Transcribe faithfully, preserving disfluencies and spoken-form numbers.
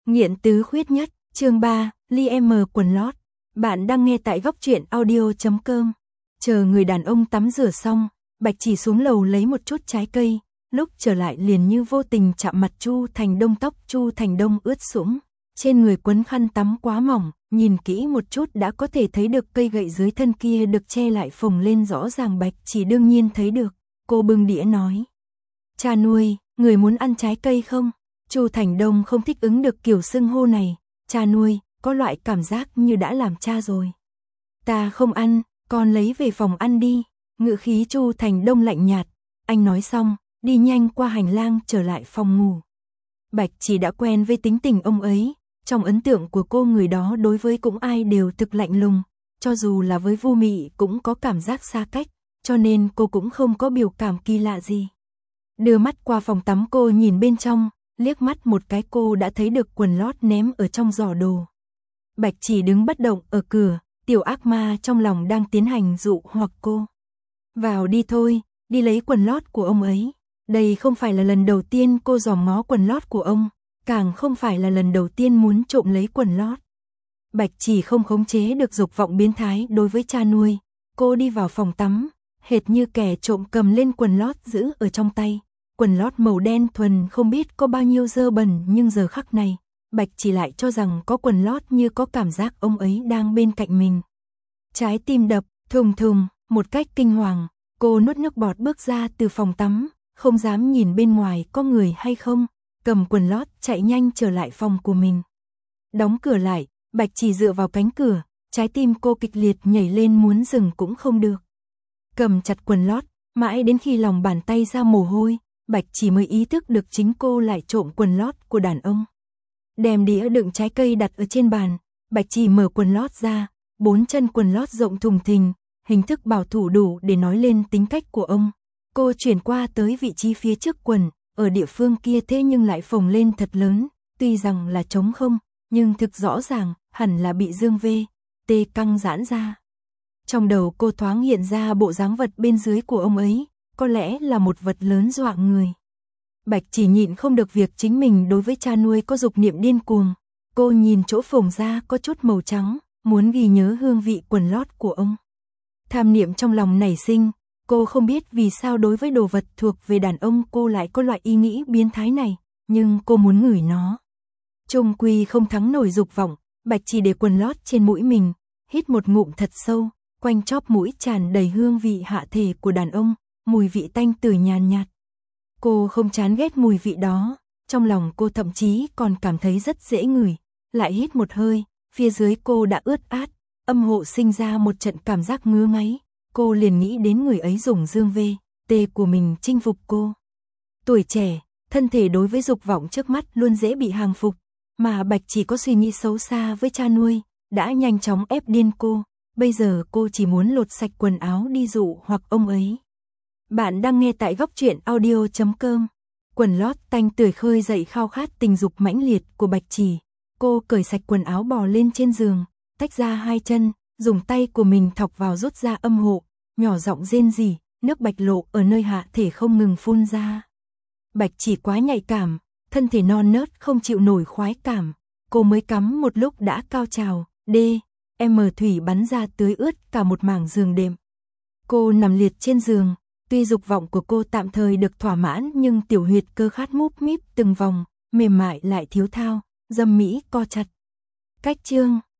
Nghiện tứ khuyết nhất, chương ba, Ly M quần lót. Bạn đang nghe tại góc truyện audio chấm com. Chờ người đàn ông tắm rửa xong, Bạch Chỉ xuống lầu lấy một chút trái cây, lúc trở lại liền như vô tình chạm mặt Chu Thành Đông, tóc Chu Thành Đông ướt sũng, trên người quấn khăn tắm quá mỏng, nhìn kỹ một chút đã có thể thấy được cây gậy dưới thân kia được che lại phồng lên rõ ràng. Bạch Chỉ đương nhiên thấy được, cô bưng đĩa nói: "Cha nuôi, người muốn ăn trái cây không?" Chu Thành Đông không thích ứng được kiểu xưng hô này, "Cha nuôi", có loại cảm giác như đã làm cha rồi. "Ta không ăn, con lấy về phòng ăn đi." Ngữ khí Chu Thành Đông lạnh nhạt, anh nói xong, đi nhanh qua hành lang trở lại phòng ngủ. Bạch Chỉ đã quen với tính tình ông ấy, trong ấn tượng của cô người đó đối với cũng ai đều thực lạnh lùng, cho dù là với Vu Mị cũng có cảm giác xa cách, cho nên cô cũng không có biểu cảm kỳ lạ gì. Đưa mắt qua phòng tắm cô nhìn bên trong, liếc mắt một cái cô đã thấy được quần lót ném ở trong giỏ đồ. Bạch Chỉ đứng bất động ở cửa, tiểu ác ma trong lòng đang tiến hành dụ hoặc cô. "Vào đi thôi, đi lấy quần lót của ông ấy." Đây không phải là lần đầu tiên cô dòm ngó quần lót của ông, càng không phải là lần đầu tiên muốn trộm lấy quần lót. Bạch Chỉ không khống chế được dục vọng biến thái đối với cha nuôi, cô đi vào phòng tắm, hệt như kẻ trộm cầm lên quần lót giữ ở trong tay. Quần lót màu đen thuần không biết có bao nhiêu dơ bẩn, nhưng giờ khắc này, Bạch Chỉ lại cho rằng có quần lót như có cảm giác ông ấy đang bên cạnh mình. Trái tim đập thùng thùng, một cách kinh hoàng, cô nuốt nước bọt bước ra từ phòng tắm, không dám nhìn bên ngoài có người hay không, cầm quần lót chạy nhanh trở lại phòng của mình. Đóng cửa lại, Bạch Chỉ dựa vào cánh cửa, trái tim cô kịch liệt nhảy lên muốn dừng cũng không được. Cầm chặt quần lót, mãi đến khi lòng bàn tay ra mồ hôi, Bạch Chỉ mới ý thức được chính cô lại trộm quần lót của đàn ông. Đem đĩa đựng trái cây đặt ở trên bàn, Bạch Chỉ mở quần lót ra, bốn chân quần lót rộng thùng thình, hình thức bảo thủ đủ để nói lên tính cách của ông. Cô chuyển qua tới vị trí phía trước quần, ở địa phương kia thế nhưng lại phồng lên thật lớn, tuy rằng là trống không, nhưng thực rõ ràng, hẳn là bị Dương V. T căng giãn ra. Trong đầu cô thoáng hiện ra bộ dáng vật bên dưới của ông ấy, có lẽ là một vật lớn dọa người. Bạch Chỉ nhịn không được việc chính mình đối với cha nuôi có dục niệm điên cuồng. Cô nhìn chỗ phồng ra có chút màu trắng, muốn ghi nhớ hương vị quần lót của ông. Tham niệm trong lòng nảy sinh, cô không biết vì sao đối với đồ vật thuộc về đàn ông cô lại có loại ý nghĩ biến thái này, nhưng cô muốn ngửi nó. Chung quy không thắng nổi dục vọng, Bạch Chỉ để quần lót trên mũi mình, hít một ngụm thật sâu, quanh chóp mũi tràn đầy hương vị hạ thể của đàn ông, mùi vị tanh tưởi nhàn nhạt. Cô không chán ghét mùi vị đó, trong lòng cô thậm chí còn cảm thấy rất dễ ngửi, lại hít một hơi, phía dưới cô đã ướt át, âm hộ sinh ra một trận cảm giác ngứa ngáy, cô liền nghĩ đến người ấy dùng Dương V. T của mình chinh phục cô. Tuổi trẻ, thân thể đối với dục vọng trước mắt luôn dễ bị hàng phục, mà Bạch Chỉ có suy nghĩ xấu xa với cha nuôi, đã nhanh chóng ép điên cô, bây giờ cô chỉ muốn lột sạch quần áo đi dụ hoặc ông ấy. Bạn đang nghe tại góc truyện audio chấm com. Quần lót tanh tưởi khơi dậy khao khát tình dục mãnh liệt của Bạch Chỉ. Cô cởi sạch quần áo bò lên trên giường, tách ra hai chân, dùng tay của mình thọc vào rút ra âm hộ, nhỏ giọng rên rỉ, nước bạch lộ ở nơi hạ thể không ngừng phun ra. Bạch Chỉ quá nhạy cảm, thân thể non nớt không chịu nổi khoái cảm, cô mới cắm một lúc đã cao trào, D, M thủy bắn ra tưới ướt cả một mảng giường đệm. Cô nằm liệt trên giường. Tuy dục vọng của cô tạm thời được thỏa mãn nhưng tiểu huyệt cơ khát múp míp từng vòng, mềm mại lại thiếu thao, dâm mỹ co chặt. Cách chương